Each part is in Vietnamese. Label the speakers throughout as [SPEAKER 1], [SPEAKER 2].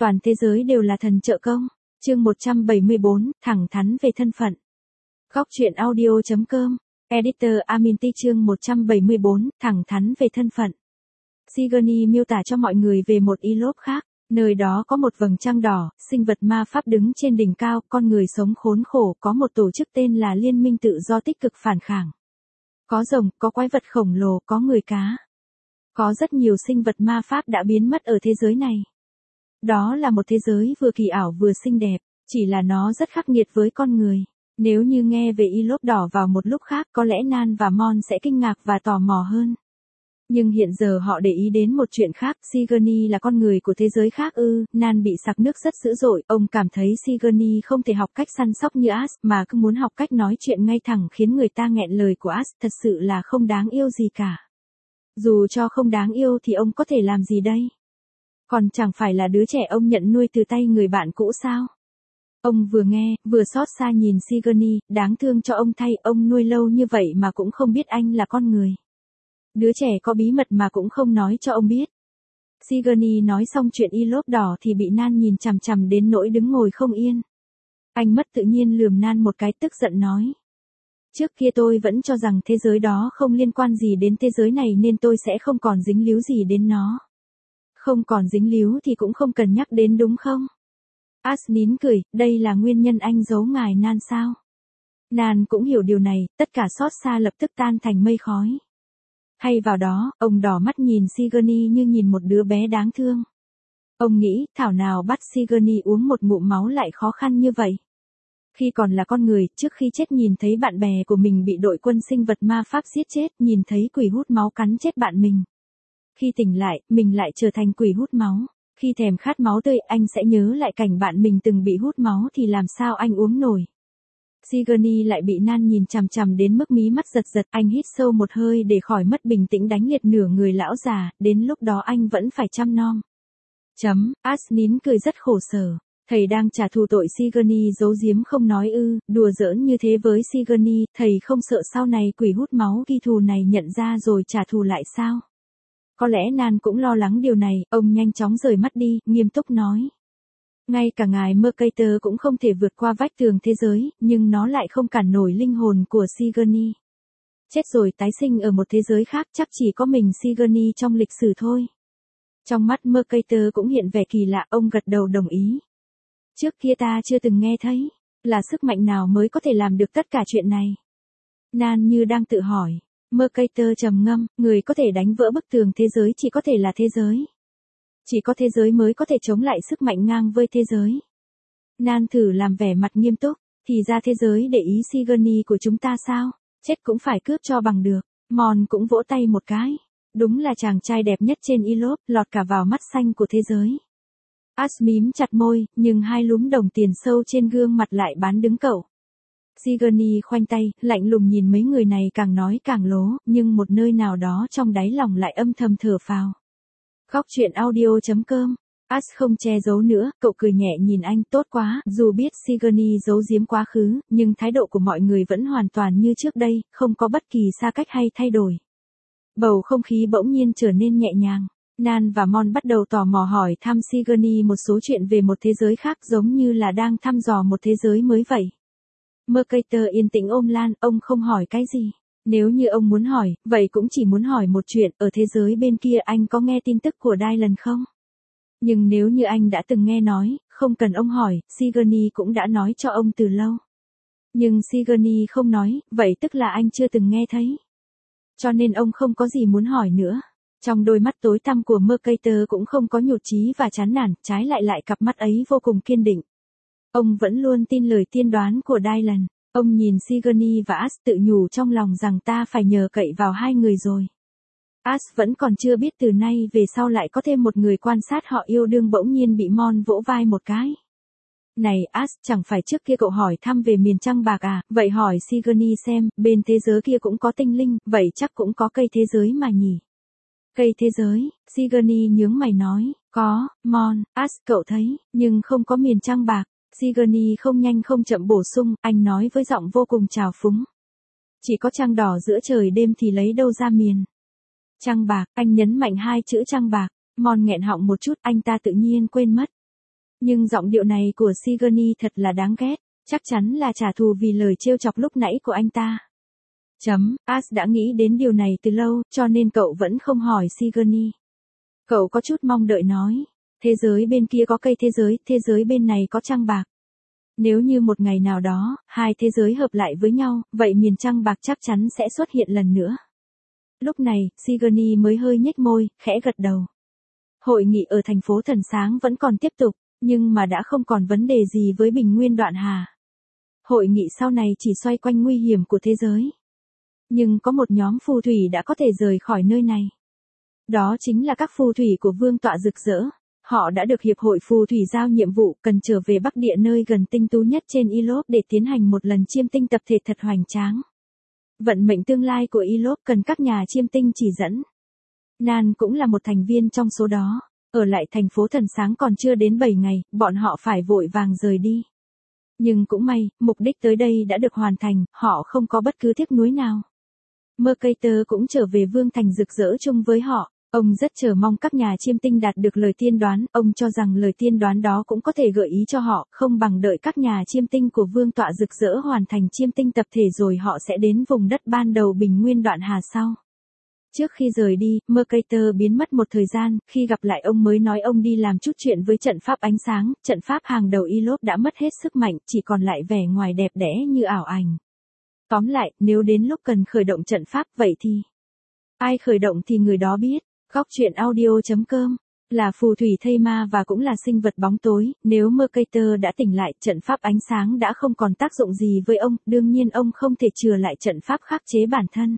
[SPEAKER 1] toàn thế giới đều là thần trợ công. Chương 174, thẳng thắn về thân phận. Góc truyện audio.com, Editor Aminti chương 174, thẳng thắn về thân phận. Sigourney miêu tả cho mọi người về một Ylop khác, nơi đó có một vầng trăng đỏ, sinh vật ma pháp đứng trên đỉnh cao, con người sống khốn khổ, có một tổ chức tên là Liên minh tự do tích cực phản kháng. Có rồng, có quái vật khổng lồ, có người cá. Có rất nhiều sinh vật ma pháp đã biến mất ở thế giới này. Đó là một thế giới vừa kỳ ảo vừa xinh đẹp, chỉ là nó rất khắc nghiệt với con người. Nếu như nghe về Ylop đỏ vào một lúc khác có lẽ Nan và Mon sẽ kinh ngạc và tò mò hơn. Nhưng hiện giờ họ để ý đến một chuyện khác, Sigourney là con người của thế giới khác ư. Nan bị sặc nước rất dữ dội, ông cảm thấy Sigourney không thể học cách săn sóc như Ash mà cứ muốn học cách nói chuyện ngay thẳng khiến người ta nghẹn lời của Ash, thật sự là không đáng yêu gì cả. Dù cho không đáng yêu thì ông có thể làm gì đây? Còn chẳng phải là đứa trẻ ông nhận nuôi từ tay người bạn cũ sao? Ông vừa nghe, vừa xót xa nhìn Sigourney, đáng thương cho ông thay, ông nuôi lâu như vậy mà cũng không biết anh là con người. Đứa trẻ có bí mật mà cũng không nói cho ông biết. Sigourney nói xong chuyện Ylop đỏ thì bị Nan nhìn chằm chằm đến nỗi đứng ngồi không yên. Anh mất tự nhiên lườm Nan một cái, tức giận nói. Trước kia tôi vẫn cho rằng thế giới đó không liên quan gì đến thế giới này nên tôi sẽ không còn dính líu gì đến nó. Không còn dính líu thì cũng không cần nhắc đến đúng không? Ash nín cười, đây là nguyên nhân anh giấu ngài Nan sao? Nan cũng hiểu điều này, tất cả xót xa lập tức tan thành mây khói. Hay vào đó, ông đỏ mắt nhìn Sigourney như nhìn một đứa bé đáng thương. Ông nghĩ, thảo nào bắt Sigourney uống một ngụm máu lại khó khăn như vậy. Khi còn là con người, trước khi chết nhìn thấy bạn bè của mình bị đội quân sinh vật ma pháp giết chết, nhìn thấy quỷ hút máu cắn chết bạn mình. Khi tỉnh lại, mình lại trở thành quỷ hút máu. Khi thèm khát máu tươi, anh sẽ nhớ lại cảnh bạn mình từng bị hút máu thì làm sao anh uống nổi. Sigourney lại bị Nan nhìn chằm chằm đến mức mí mắt giật giật, anh hít sâu một hơi để khỏi mất bình tĩnh đánh liệt nửa người lão già, đến lúc đó anh vẫn phải chăm nom. Ash nín cười rất khổ sở. Thầy đang trả thù tội Sigourney giấu giếm không nói ư, đùa giỡn như thế với Sigourney, thầy không sợ sau này quỷ hút máu ghi thù này nhận ra rồi trả thù lại sao? Có lẽ Nan cũng lo lắng điều này, ông nhanh chóng rời mắt đi, nghiêm túc nói. Ngay cả ngài Mercator cũng không thể vượt qua vách tường thế giới, nhưng nó lại không cản nổi linh hồn của Sigourney. Chết rồi tái sinh ở một thế giới khác chắc chỉ có mình Sigourney trong lịch sử thôi. Trong mắt Mercator cũng hiện vẻ kỳ lạ, ông gật đầu đồng ý. Trước kia ta chưa từng nghe thấy, là sức mạnh nào mới có thể làm được tất cả chuyện này? Nan như đang tự hỏi. Mercator trầm ngâm, người có thể đánh vỡ bức tường thế giới chỉ có thể là thế giới. Chỉ có thế giới mới có thể chống lại sức mạnh ngang với thế giới. Nan thử làm vẻ mặt nghiêm túc, thì ra thế giới để ý Sigourney của chúng ta sao? Chết cũng phải cướp cho bằng được. Mon cũng vỗ tay một cái. Đúng là chàng trai đẹp nhất trên Ylop, lọt cả vào mắt xanh của thế giới. Ash mím chặt môi, nhưng hai lúm đồng tiền sâu trên gương mặt lại bán đứng cậu. Sigourney khoanh tay, lạnh lùng nhìn mấy người này càng nói càng lố, nhưng một nơi nào đó trong đáy lòng lại âm thầm thở phào. Góc truyện audio.com, Ash không che giấu nữa, cậu cười nhẹ nhìn anh, tốt quá, dù biết Sigourney giấu giếm quá khứ, nhưng thái độ của mọi người vẫn hoàn toàn như trước đây, không có bất kỳ xa cách hay thay đổi. Bầu không khí bỗng nhiên trở nên nhẹ nhàng. Nan và Mon bắt đầu tò mò hỏi thăm Sigourney một số chuyện về một thế giới khác giống như là đang thăm dò một thế giới mới vậy. Mercator yên tĩnh ôm Lan, ông không hỏi cái gì. Nếu như ông muốn hỏi, vậy cũng chỉ muốn hỏi một chuyện, ở thế giới bên kia anh có nghe tin tức của Dylan không? Nhưng nếu như anh đã từng nghe nói, không cần ông hỏi, Sigourney cũng đã nói cho ông từ lâu. Nhưng Sigourney không nói, vậy tức là anh chưa từng nghe thấy. Cho nên ông không có gì muốn hỏi nữa. Trong đôi mắt tối tăm của Mercator cũng không có nhụt chí và chán nản, trái lại cặp mắt ấy vô cùng kiên định. Ông vẫn luôn tin lời tiên đoán của Dylan. Ông nhìn Sigourney và Ash tự nhủ trong lòng rằng ta phải nhờ cậy vào hai người rồi. Ash vẫn còn chưa biết từ nay về sau lại có thêm một người quan sát họ yêu đương bỗng nhiên bị Mon vỗ vai một cái. Này Ash, chẳng phải trước kia cậu hỏi thăm về miền trăng bạc à, vậy hỏi Sigourney xem, bên thế giới kia cũng có tinh linh, vậy chắc cũng có cây thế giới mà nhỉ. Cây thế giới, Sigourney nhướng mày nói, có, Mon, Ash cậu thấy, nhưng không có miền trăng bạc. Sigourney không nhanh không chậm bổ sung, anh nói với giọng vô cùng trào phúng. Chỉ có trăng đỏ giữa trời đêm thì lấy đâu ra miền. Trăng bạc, anh nhấn mạnh hai chữ trăng bạc, Mon nghẹn họng một chút, anh ta tự nhiên quên mất. Nhưng giọng điệu này của Sigourney thật là đáng ghét, chắc chắn là trả thù vì lời trêu chọc lúc nãy của anh ta. Ash đã nghĩ đến điều này từ lâu, cho nên cậu vẫn không hỏi Sigourney. Cậu có chút mong đợi nói, thế giới bên kia có cây thế giới bên này có trăng bạc. Nếu như một ngày nào đó, hai thế giới hợp lại với nhau, vậy miền trăng bạc chắc chắn sẽ xuất hiện lần nữa. Lúc này, Sigourney mới hơi nhếch môi, khẽ gật đầu. Hội nghị ở thành phố Thần Sáng vẫn còn tiếp tục, nhưng mà đã không còn vấn đề gì với Bình Nguyên Đoạn Hà. Hội nghị sau này chỉ xoay quanh nguy hiểm của thế giới. Nhưng có một nhóm phù thủy đã có thể rời khỏi nơi này. Đó chính là các phù thủy của Vương tọa rực rỡ. Họ đã được Hiệp hội Phù thủy giao nhiệm vụ cần trở về Bắc Địa nơi gần tinh tú nhất trên Ilop để tiến hành một lần chiêm tinh tập thể thật hoành tráng. Vận mệnh tương lai của Ilop cần các nhà chiêm tinh chỉ dẫn. Nan cũng là một thành viên trong số đó. Ở lại thành phố Thần Sáng còn chưa đến 7 ngày, bọn họ phải vội vàng rời đi. Nhưng cũng may, mục đích tới đây đã được hoàn thành, họ không có bất cứ tiếc nuối nào. Mercator cũng trở về Vương thành rực rỡ chung với họ. Ông rất chờ mong các nhà chiêm tinh đạt được lời tiên đoán, ông cho rằng lời tiên đoán đó cũng có thể gợi ý cho họ, không bằng đợi các nhà chiêm tinh của Vương tọa rực rỡ hoàn thành chiêm tinh tập thể rồi họ sẽ đến vùng đất ban đầu Bình Nguyên Đoạn Hà sau. Trước khi rời đi, Mercator biến mất một thời gian, khi gặp lại ông mới nói ông đi làm chút chuyện với trận pháp ánh sáng, trận pháp hàng đầu Ilop đã mất hết sức mạnh, chỉ còn lại vẻ ngoài đẹp đẽ như ảo ảnh. Tóm lại, nếu đến lúc cần khởi động trận pháp vậy thì... ai khởi động thì người đó biết. Góc truyện audio.com là phù thủy thây ma và cũng là sinh vật bóng tối, nếu Mercator đã tỉnh lại, trận pháp ánh sáng đã không còn tác dụng gì với ông, đương nhiên ông không thể chừa lại trận pháp khắc chế bản thân.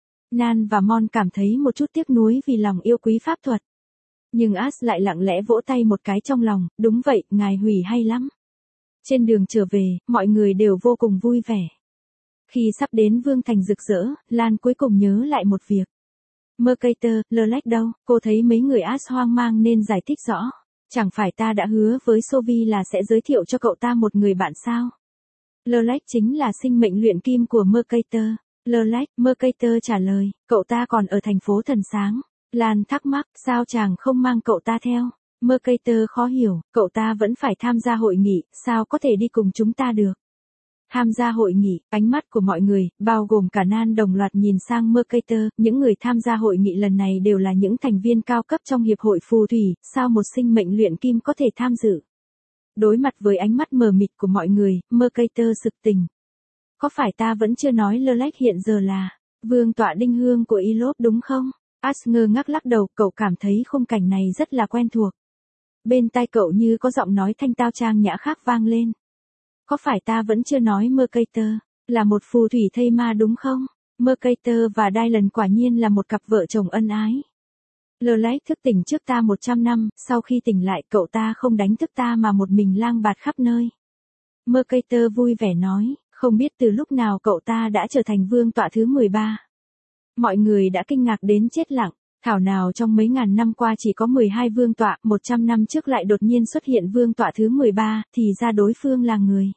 [SPEAKER 1] Nan và Mon cảm thấy một chút tiếc nuối vì lòng yêu quý pháp thuật. Nhưng Ash lại lặng lẽ vỗ tay một cái trong lòng, đúng vậy, ngài hủy hay lắm. Trên đường trở về, mọi người đều vô cùng vui vẻ. Khi sắp đến Vương thành rực rỡ, Lan cuối cùng nhớ lại một việc. Mercator, Lurlech đâu, cô thấy mấy người Ash hoang mang nên giải thích rõ. Chẳng phải ta đã hứa với Sophie là sẽ giới thiệu cho cậu ta một người bạn sao? Lurlech chính là sinh mệnh luyện kim của Mercator. Lurlech, Mercator trả lời, cậu ta còn ở thành phố Thần Sáng. Lan thắc mắc, sao chàng không mang cậu ta theo? Mercator khó hiểu, cậu ta vẫn phải tham gia hội nghị, sao có thể đi cùng chúng ta được? Tham gia hội nghị, ánh mắt của mọi người, bao gồm cả Nan đồng loạt nhìn sang Mercator, những người tham gia hội nghị lần này đều là những thành viên cao cấp trong Hiệp hội Phù thủy, sao một sinh mệnh luyện kim có thể tham dự? Đối mặt với ánh mắt mờ mịt của mọi người, Mercator sực tỉnh. Có phải ta vẫn chưa nói Lurlech hiện giờ là Vương tọa đinh hương của Ilop đúng không? Ash ngơ ngác lắc đầu, cậu cảm thấy khung cảnh này rất là quen thuộc. Bên tai cậu như có giọng nói thanh tao trang nhã khác vang lên. Có phải ta vẫn chưa nói Mercator là một phù thủy thây ma đúng không? Mercator và Dylan quả nhiên là một cặp vợ chồng ân ái. Lurlech thức tỉnh trước ta 100 năm, sau khi tỉnh lại cậu ta không đánh thức ta mà một mình lang bạt khắp nơi. Mercator vui vẻ nói, không biết từ lúc nào cậu ta đã trở thành vương tọa thứ 13. Mọi người đã kinh ngạc đến chết lặng. Thảo nào trong mấy ngàn năm qua chỉ có 12 vương tọa, 100 năm trước lại đột nhiên xuất hiện vương tọa thứ 13, thì ra đối phương là người.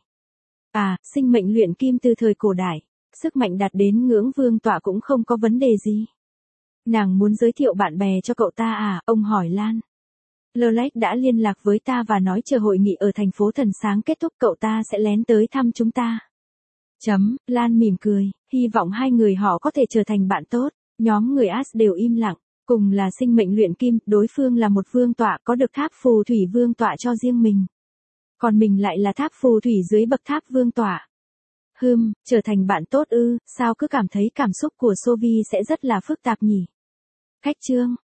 [SPEAKER 1] À, sinh mệnh luyện kim từ thời cổ đại, sức mạnh đạt đến ngưỡng vương tọa cũng không có vấn đề gì. Nàng muốn giới thiệu bạn bè cho cậu ta à, ông hỏi Lan. Lurlech đã liên lạc với ta và nói chờ hội nghị ở thành phố Thần Sáng kết thúc cậu ta sẽ lén tới thăm chúng ta. Lan mỉm cười, hy vọng hai người họ có thể trở thành bạn tốt. Nhóm người Ash đều im lặng. Cùng là sinh mệnh luyện kim, đối phương là một vương tọa có được tháp phù thủy vương tọa cho riêng mình. Còn mình lại là tháp phù thủy dưới bậc tháp vương tọa. Trở thành bạn tốt ư, sao cứ cảm thấy cảm xúc của Sophie sẽ rất là phức tạp nhỉ? Khách chương